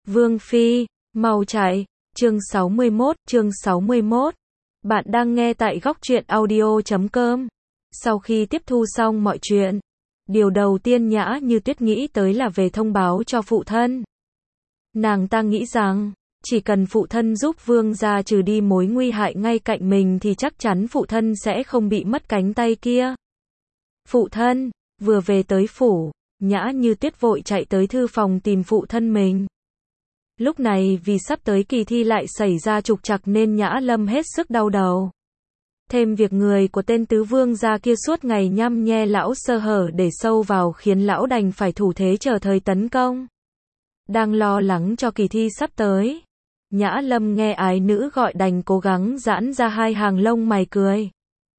Vương Phi, mau chạy. Chương 61. Bạn đang nghe tại góc truyện audio.com. Sau khi tiếp thu xong mọi chuyện, điều đầu tiên Nhã Như Tuyết nghĩ tới là về thông báo cho phụ thân. Nàng ta nghĩ rằng, chỉ cần phụ thân giúp Vương gia trừ đi mối nguy hại ngay cạnh mình thì chắc chắn phụ thân sẽ không bị mất cánh tay kia. Phụ thân, vừa về tới phủ, Nhã Như Tuyết vội chạy tới thư phòng tìm phụ thân mình. Lúc này vì sắp tới kỳ thi lại xảy ra trục trặc nên Nhã Lâm hết sức đau đầu. Thêm việc người của tên tứ vương gia kia suốt ngày nhăm nhe lão sơ hở để sâu vào khiến lão đành phải thủ thế chờ thời tấn công. Đang lo lắng cho kỳ thi sắp tới, Nhã Lâm nghe ái nữ gọi đành cố gắng giãn ra hai hàng lông mày cười.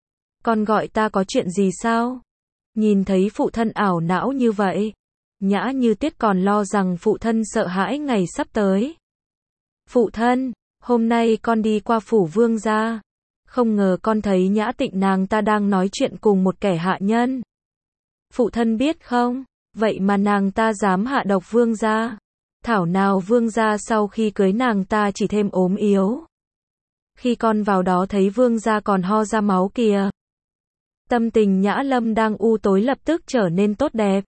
Con gọi ta có chuyện gì sao? Nhìn thấy phụ thân ảo não như vậy, Nhã Như Tuyết còn lo rằng phụ thân sợ hãi ngày sắp tới. Phụ thân, hôm nay con đi qua phủ vương gia, không ngờ con thấy Nhã Tịnh nàng ta đang nói chuyện cùng một kẻ hạ nhân. Phụ thân biết không, vậy mà nàng ta dám hạ độc vương gia. Thảo nào vương gia sau khi cưới nàng ta chỉ thêm ốm yếu. Khi con vào đó thấy vương gia còn ho ra máu kìa. Tâm tình Nhã Lâm đang u tối lập tức trở nên tốt đẹp.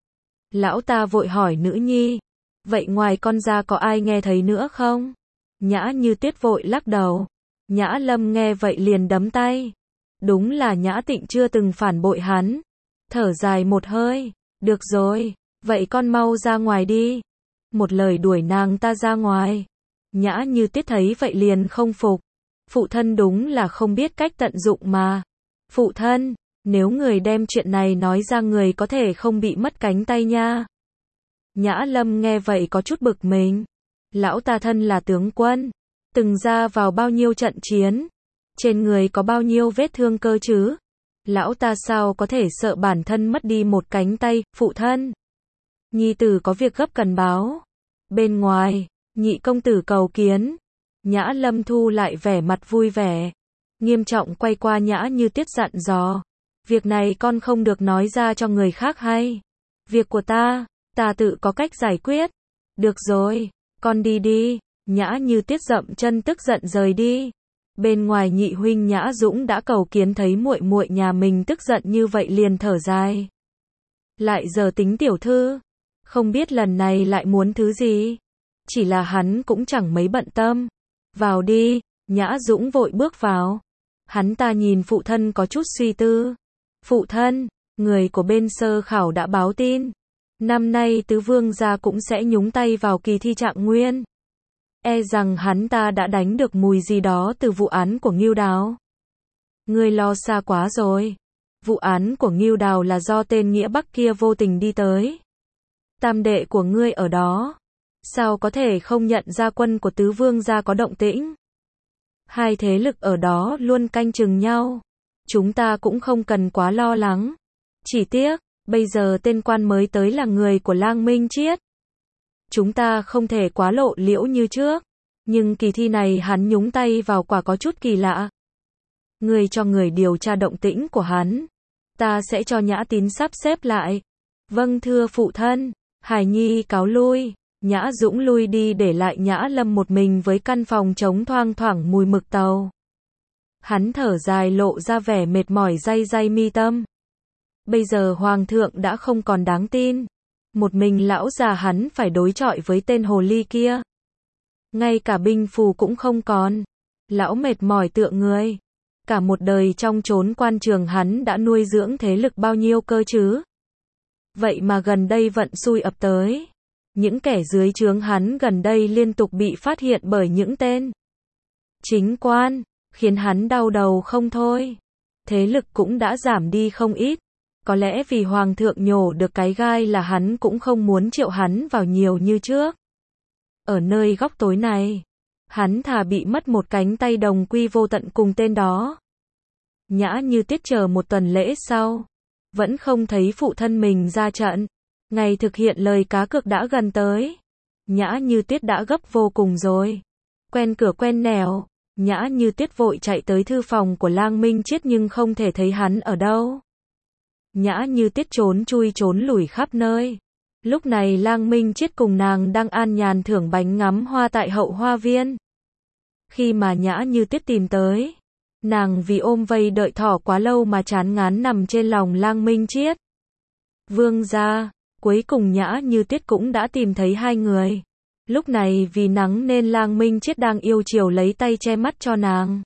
Lão ta vội hỏi nữ nhi, vậy ngoài con ra có ai nghe thấy nữa không? Nhã Như Tuyết vội lắc đầu. Nhã Lâm nghe vậy liền đấm tay. Đúng là Nhã Tịnh chưa từng phản bội hắn. Thở dài một hơi, được rồi, vậy con mau ra ngoài đi. Một lời đuổi nàng ta ra ngoài. Nhã Như Tuyết thấy vậy liền không phục. Phụ thân đúng là không biết cách tận dụng mà. Phụ thân, nếu người đem chuyện này nói ra người có thể không bị mất cánh tay nha. Nhã Lâm nghe vậy có chút bực mình. Lão ta thân là tướng quân, từng ra vào bao nhiêu trận chiến, trên người có bao nhiêu vết thương cơ chứ? Lão ta sao có thể sợ bản thân mất đi một cánh tay? Phụ thân, nhi tử có việc gấp cần báo. Bên ngoài, nhị công tử cầu kiến. Nhã Lâm thu lại vẻ mặt vui vẻ, nghiêm trọng quay qua Nhã Như Tuyết dặn dò. Việc này con không được nói ra cho người khác hay. Việc của ta tự có cách giải quyết. Được rồi, con đi đi. Nhã Như Tuyết dậm chân tức giận rời đi. Bên ngoài nhị huynh Nhã Dũng đã cầu kiến thấy muội muội nhà mình tức giận như vậy liền thở dài. Lại giờ tính tiểu thư, không biết lần này lại muốn thứ gì. Chỉ là hắn cũng chẳng mấy bận tâm. Vào đi. Nhã Dũng vội bước vào. Hắn ta nhìn phụ thân có chút suy tư. Phụ thân, người của bên sơ khảo đã báo tin. Năm nay tứ vương gia cũng sẽ nhúng tay vào kỳ thi trạng nguyên. E rằng hắn ta đã đánh được mùi gì đó từ vụ án của Ngưu Đào. Ngươi lo xa quá rồi. Vụ án của Ngưu Đào là do tên Nghĩa Bắc kia vô tình đi tới. Tam đệ của ngươi ở đó. Sao có thể không nhận ra quân của tứ vương gia có động tĩnh? Hai thế lực ở đó luôn canh chừng nhau. Chúng ta cũng không cần quá lo lắng. Chỉ tiếc, bây giờ tên quan mới tới là người của Lang Minh Chiết. Chúng ta không thể quá lộ liễu như trước. Nhưng kỳ thi này hắn nhúng tay vào quả có chút kỳ lạ. Người cho người điều tra động tĩnh của hắn. Ta sẽ cho Nhã Tín sắp xếp lại. Vâng thưa phụ thân. Hải Nhi cáo lui. Nhã Dũng lui đi để lại Nhã Lâm một mình với căn phòng trống thoang thoảng mùi mực tàu. Hắn thở dài lộ ra vẻ mệt mỏi day day mi tâm. Bây giờ hoàng thượng đã không còn đáng tin. Một mình lão già hắn phải đối chọi với tên hồ ly kia. Ngay cả binh phù cũng không còn. Lão mệt mỏi tựa người. Cả một đời trong chốn quan trường hắn đã nuôi dưỡng thế lực bao nhiêu cơ chứ. Vậy mà gần đây vận xui ập tới. Những kẻ dưới trướng hắn gần đây liên tục bị phát hiện bởi những tên chính quan, khiến hắn đau đầu không thôi. Thế lực cũng đã giảm đi không ít. Có lẽ vì hoàng thượng nhổ được cái gai là hắn cũng không muốn triệu hắn vào nhiều như trước. Ở nơi góc tối này, hắn thà bị mất một cánh tay đồng quy vô tận cùng tên đó. Nhã Như Tuyết chờ một tuần lễ sau, vẫn không thấy phụ thân mình ra trận. Ngày thực hiện lời cá cược đã gần tới. Nhã Như Tuyết đã gấp vô cùng rồi. Quen cửa quen nẻo, Nhã Như Tuyết vội chạy tới thư phòng của Lang Minh Chiết nhưng không thể thấy hắn ở đâu. Nhã Như Tuyết trốn chui trốn lủi khắp nơi. Lúc này Lang Minh Chiết cùng nàng đang an nhàn thưởng bánh ngắm hoa tại hậu hoa viên. Khi mà Nhã Như Tuyết tìm tới, nàng vì ôm vây đợi thỏ quá lâu mà chán ngán nằm trên lòng Lang Minh Chiết. Vương gia, cuối cùng Nhã Như Tuyết cũng đã tìm thấy hai người. Lúc này vì nắng nên Lang Minh Chiết đang yêu chiều lấy tay che mắt cho nàng.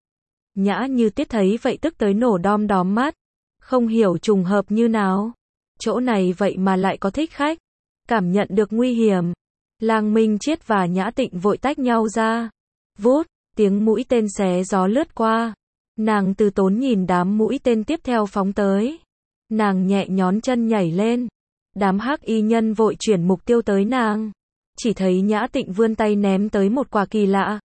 Nhã Như Tuyết thấy vậy tức tới nổ đom đóm mắt. Không hiểu trùng hợp như nào. Chỗ này vậy mà lại có thích khách. Cảm nhận được nguy hiểm. Lang Minh Chiết và Nhã Tịnh vội tách nhau ra. Vút, tiếng mũi tên xé gió lướt qua. Nàng từ tốn nhìn đám mũi tên tiếp theo phóng tới. Nàng nhẹ nhón chân nhảy lên. Đám hắc y nhân vội chuyển mục tiêu tới nàng. Chỉ thấy Nhã Tịnh vươn tay ném tới một quả kỳ lạ.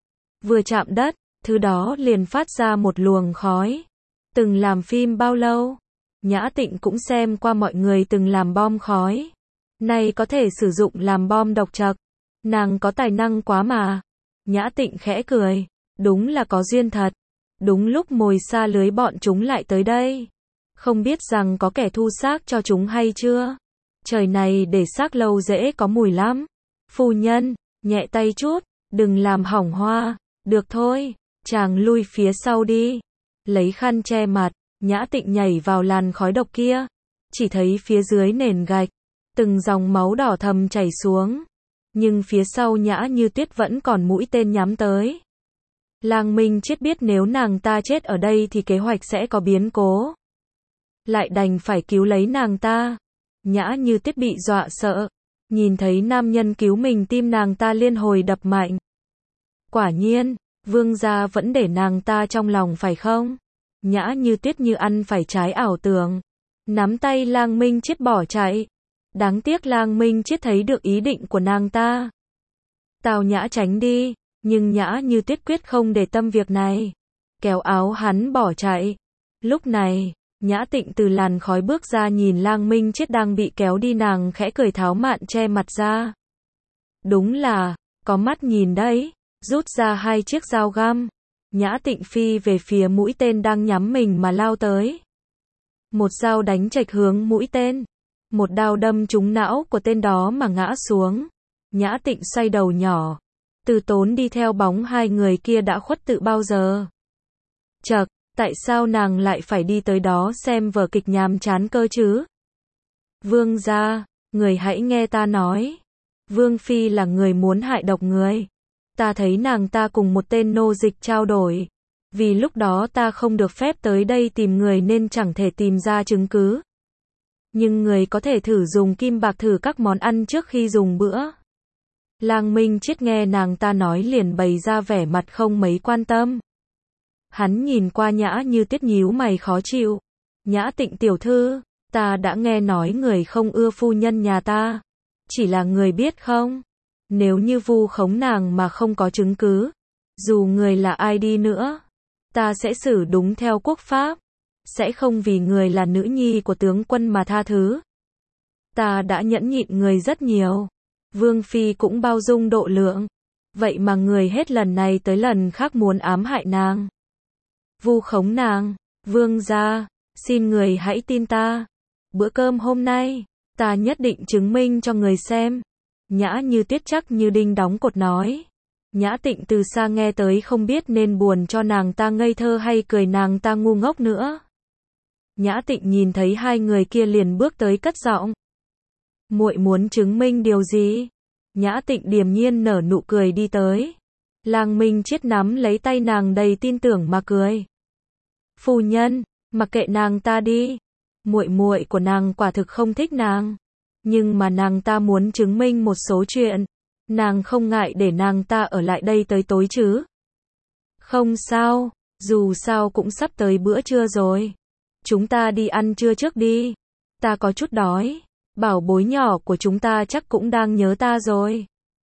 Vừa chạm đất, thứ đó liền phát ra một luồng khói. Từng làm phim bao lâu? Nhã Tịnh cũng xem qua mọi người từng làm bom khói. Nay có thể sử dụng làm bom độc trặc. Nàng có tài năng quá mà. Nhã Tịnh khẽ cười. Đúng là có duyên thật. Đúng lúc mồi sa lưới bọn chúng lại tới đây. Không biết rằng có kẻ thu xác cho chúng hay chưa? Trời này để xác lâu dễ có mùi lắm. Phu nhân, nhẹ tay chút, đừng làm hỏng hoa. Được thôi, chàng lui phía sau đi. Lấy khăn che mặt, Nhã Tịnh nhảy vào làn khói độc kia. Chỉ thấy phía dưới nền gạch, từng dòng máu đỏ thầm chảy xuống. Nhưng phía sau Nhã Như Tuyết vẫn còn mũi tên nhắm tới. Lang Minh Chiết biết nếu nàng ta chết ở đây thì kế hoạch sẽ có biến cố. Lại đành phải cứu lấy nàng ta. Nhã Như Tuyết bị dọa sợ. Nhìn thấy nam nhân cứu mình tim nàng ta liên hồi đập mạnh. Quả nhiên, vương gia vẫn để nàng ta trong lòng phải không? Nhã Như Tuyết như ăn phải trái ảo tưởng. Nắm tay Lang Minh Chiết bỏ chạy. Đáng tiếc Lang Minh Chiết thấy được ý định của nàng ta. Tào Nhã tránh đi, nhưng Nhã Như Tuyết quyết không để tâm việc này. Kéo áo hắn bỏ chạy. Lúc này, Nhã Tịnh từ làn khói bước ra nhìn Lang Minh Chiết đang bị kéo đi, nàng khẽ cười tháo mạn che mặt ra. Đúng là, có mắt nhìn đấy. Rút ra hai chiếc dao găm. Nhã Tịnh phi về phía mũi tên đang nhắm mình mà lao tới. Một dao đánh chệch hướng mũi tên. Một đao đâm trúng não của tên đó mà ngã xuống. Nhã Tịnh xoay đầu nhỏ. Từ tốn đi theo bóng hai người kia đã khuất tự bao giờ. Chậc, tại sao nàng lại phải đi tới đó xem vở kịch nhàm chán cơ chứ? Vương gia, người hãy nghe ta nói. Vương phi là người muốn hại độc người. Ta thấy nàng ta cùng một tên nô dịch trao đổi. Vì lúc đó ta không được phép tới đây tìm người nên chẳng thể tìm ra chứng cứ. Nhưng người có thể thử dùng kim bạc thử các món ăn trước khi dùng bữa. Lang Minh Chiết nghe nàng ta nói liền bày ra vẻ mặt không mấy quan tâm. Hắn nhìn qua Nhã Như Tuyết nhíu mày khó chịu. Nhã Tịnh tiểu thư, ta đã nghe nói người không ưa phu nhân nhà ta. Chỉ là người biết không? Nếu như vu khống nàng mà không có chứng cứ, dù người là ai đi nữa, ta sẽ xử đúng theo quốc pháp. Sẽ không vì người là nữ nhi của tướng quân mà tha thứ. Ta đã nhẫn nhịn người rất nhiều. Vương phi cũng bao dung độ lượng. Vậy mà người hết lần này tới lần khác muốn ám hại nàng. Vu khống nàng. Vương gia, xin người hãy tin ta. Bữa cơm hôm nay, ta nhất định chứng minh cho người xem. Nhã Như Tuyết chắc như đinh đóng cột nói. Nhã Tịnh từ xa nghe tới không biết nên buồn cho nàng ta ngây thơ hay cười nàng ta ngu ngốc nữa. Nhã Tịnh nhìn thấy hai người kia liền bước tới cất giọng. Muội muốn chứng minh điều gì? Nhã Tịnh điềm nhiên nở nụ cười đi tới. Lang Minh Chiết nắm lấy tay nàng đầy tin tưởng mà cười. Phu nhân, mặc kệ nàng ta đi. Muội muội của nàng quả thực không thích nàng. Nhưng mà nàng ta muốn chứng minh một số chuyện. Nàng không ngại để nàng ta ở lại đây tới tối chứ. Không sao, dù sao cũng sắp tới bữa trưa rồi. Chúng ta đi ăn trưa trước đi. Ta có chút đói. Bảo bối nhỏ của chúng ta chắc cũng đang nhớ ta rồi.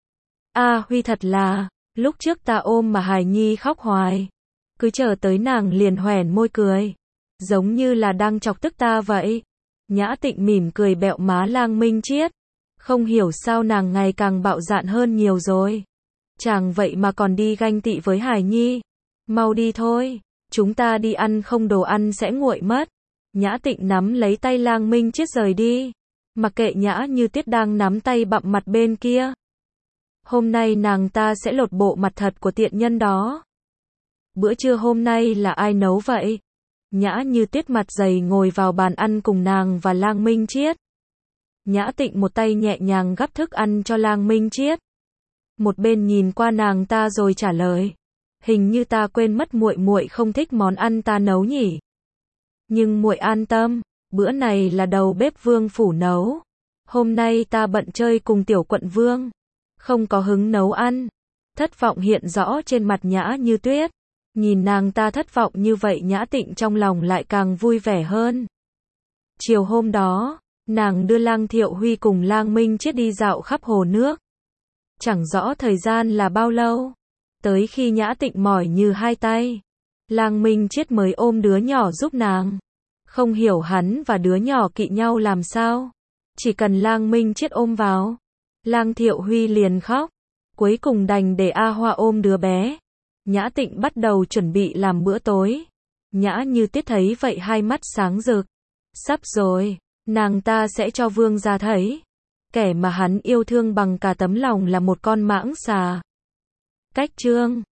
Huy thật là, lúc trước ta ôm mà hài nhi khóc hoài. Cứ chờ tới nàng liền hoẻn môi cười. Giống như là đang chọc tức ta vậy. Nhã Tịnh mỉm cười bẹo má Lang Minh Chiết. Không hiểu sao nàng ngày càng bạo dạn hơn nhiều rồi. Chàng vậy mà còn đi ganh tị với hài nhi. Mau đi thôi, chúng ta đi ăn không đồ ăn sẽ nguội mất. Nhã Tịnh nắm lấy tay Lang Minh Chiết rời đi. Mặc kệ Nhã Như Tuyết đang nắm tay bặm mặt bên kia. Hôm nay nàng ta sẽ lột bộ mặt thật của tiện nhân đó. Bữa trưa hôm nay là ai nấu vậy? Nhã Như Tuyết mặt dày ngồi vào bàn ăn cùng nàng và Lang Minh Triết. Nhã Tịnh một tay nhẹ nhàng gắp thức ăn cho Lang Minh Triết. Một bên nhìn qua nàng ta rồi trả lời. Hình như ta quên mất muội muội không thích món ăn ta nấu nhỉ. Nhưng muội an tâm, bữa này là đầu bếp Vương phủ nấu. Hôm nay ta bận chơi cùng tiểu quận vương, không có hứng nấu ăn. Thất vọng hiện rõ trên mặt Nhã Như Tuyết. Nhìn nàng ta thất vọng như vậy, Nhã Tịnh trong lòng lại càng vui vẻ hơn. Chiều hôm đó, nàng đưa Lang Thiệu Huy cùng Lang Minh Triết đi dạo khắp hồ nước. Chẳng rõ thời gian là bao lâu. Tới khi Nhã Tịnh mỏi như hai tay, Lang Minh Triết mới ôm đứa nhỏ giúp nàng. Không hiểu hắn và đứa nhỏ kỵ nhau làm sao. Chỉ cần Lang Minh Triết ôm vào, Lang Thiệu Huy liền khóc. Cuối cùng đành để A Hoa ôm đứa bé. Nhã Tịnh bắt đầu chuẩn bị làm bữa tối. Nhã Như Tuyết thấy vậy hai mắt sáng rực. Sắp rồi, nàng ta sẽ cho vương gia thấy. Kẻ mà hắn yêu thương bằng cả tấm lòng là một con mãng xà. Cách chương